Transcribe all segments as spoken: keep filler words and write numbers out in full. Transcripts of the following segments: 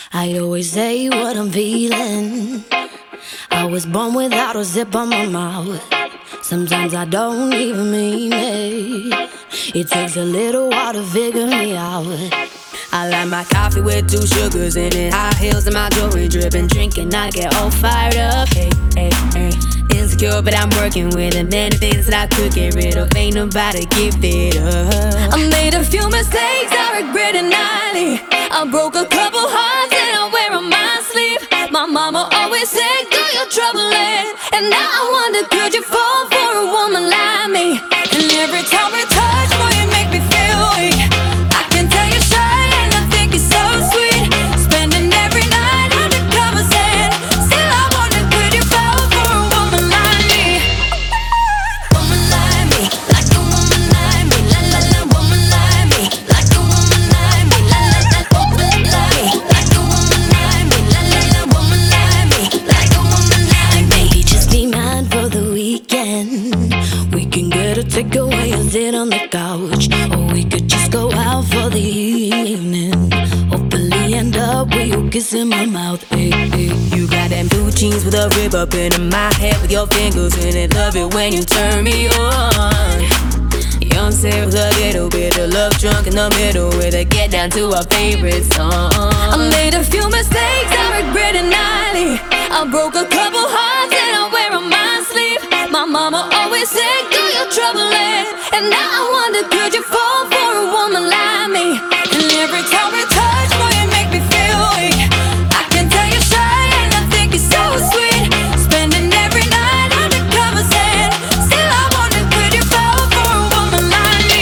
I always say what I'm feeling. I was born without a zip on my mouth. Sometimes I don't even mean it. It takes a little while to figure me out. I like my coffee with two sugars in it, high heels and my jewelry dripping, drinking, I get all fired up. Hey, hey, hey. Insecure, but I'm working with it. Many things that I could get rid of, ain't nobody give it up. I made a few mistakes, I regret it nightly. I broke a couple hearts and I wear on my sleeve. My mama always said, girl, you're troubling. And now I wonder, could you fall for a woman like me? And every time we touch, boy, you make me feel weak. I can tell you're shy and I think you're so sweet. Spending every night under covers and still I wonder, could you fall for a woman like me? Woman like me, like a woman like me. La la la, woman like me, like a woman like me. La la la, woman like me, like a woman like me. La la la, woman like me, like a woman like me. Maybe just be mine for the weekend. We can get a takeaway and sit on the couch, or we could just go out for the evening. Hopefully end up with you kissing my mouth. Hey, hey. You got them blue jeans with a rib up in my head with your fingers in it. Love it when you turn me on. Young Sarah with a little bit of love drunk in the middle with a get down to our favorite song. I made a few mistakes, I regret it nightly. I broke a couple hearts and I wear on my sleeve. My mama always said, girl, you're troubling. And now I wonder, could you fall for a woman like me? And every time we touch, boy, you make me feel weak. I can tell you're shy and I think you're so sweet. Spending every night under covers and still I wonder, could you fall for a woman like me?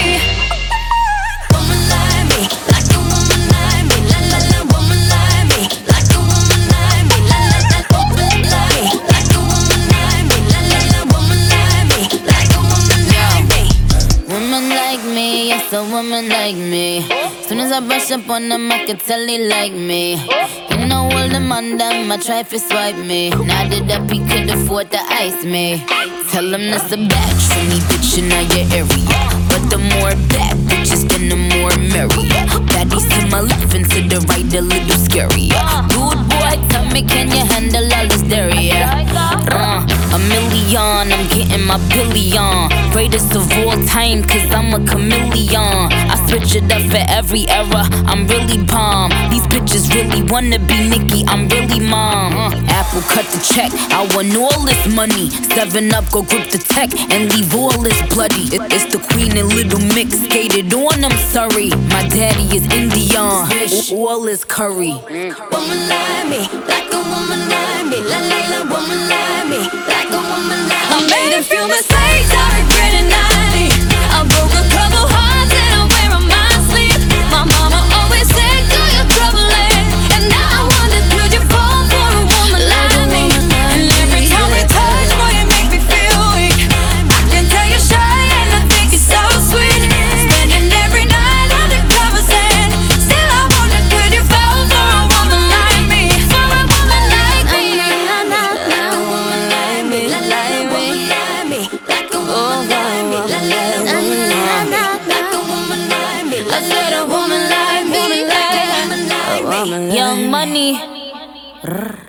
Woman like me, like a woman like me. La la la, woman like me, like a woman like me. La la la, woman like me, like a woman like me. La la la, woman like me, like a woman like me. Woman like me, yes, a woman like me. Soon as I brush up on them, I can tell they like me. You know all them on them, I try to swipe me. Now that he could afford to ice me. Tell him that's a batch for me, bitch, in your area. But the more bad bitches, then the more merry. Baddies to my left and to the right, a little scary. Good boy, tell me, can you handle all this dairy? Uh, a million, I'm getting my billion. Greatest of all time, cause I'm a chameleon. I switch it up for every era, I'm really bomb. These bitches really wanna be Nicki, I'm really mom. uh, Apple cut the check, I want all this money. Seven up, go grip the tech and leave all this bloody. It, it's the queen and little mix, skated on, I'm sorry. My daddy is Indian, all is curry. Woman like me, like a woman like me. La la la, woman like me, like a woman like me. I made a few mistakes, I regret it nightly. I broke a couple hearts and I wear on my sleeve. My mama always said, girl, you're troubling. And now I wonder, could you fall for a woman like me? And every time we touch, boy, you make me feel weak. I can tell you're shy and I think you're so sweet. Spending every night under covers and still I wonder, could you fall for a woman like me? For a woman like me. Like a woman like me, like a woman like me. Like a woman like me, like a woman like me. Like a woman like me, I said a woman like me, like a woman like me. Young Money.